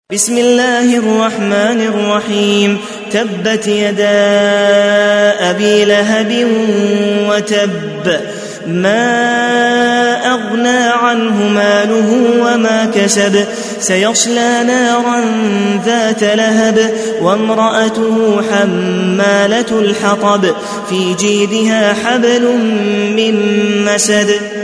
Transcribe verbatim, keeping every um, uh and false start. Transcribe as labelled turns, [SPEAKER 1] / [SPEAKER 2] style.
[SPEAKER 1] بسم الله الرحمن الرحيم. تبت يدا أبي لهب وتب، ما أغنى عنه ماله وما كسب، سيصلى نارا ذات لهب وامرأته حمالة الحطب، في جيدها حبل من مسد.